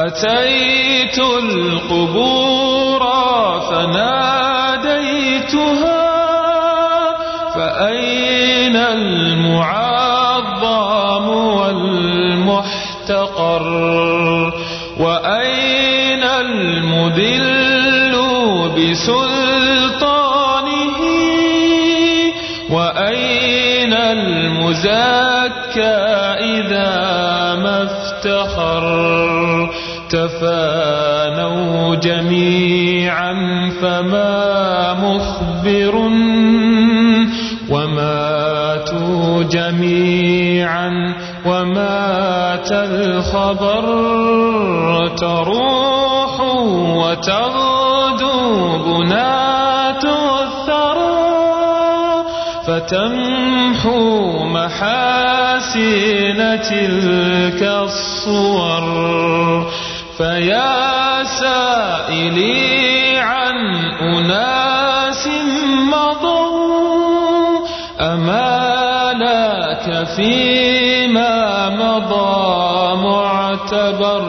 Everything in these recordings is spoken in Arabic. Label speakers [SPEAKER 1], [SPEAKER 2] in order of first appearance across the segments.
[SPEAKER 1] أتيت القبور فناديتها فأين المعظم والمحتقر وأين المذل بسلطانه وأين المزكى إذا ما افتخر تفانوا جميعا فما مخبر وماتوا جميعا ومات الخبر تروح وتغدو بنات الثرى فتمحو محاسن تلك الصور فيا سائلي عن أناس مضوا أما لك فيما مضى معتبر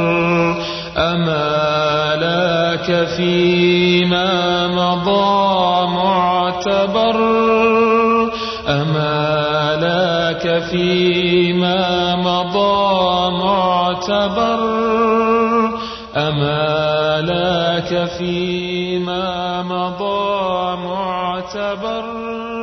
[SPEAKER 1] أما لك فيما مضى معتبر أما لك فيما مضى معتبر أما لك فيما مضى معتبر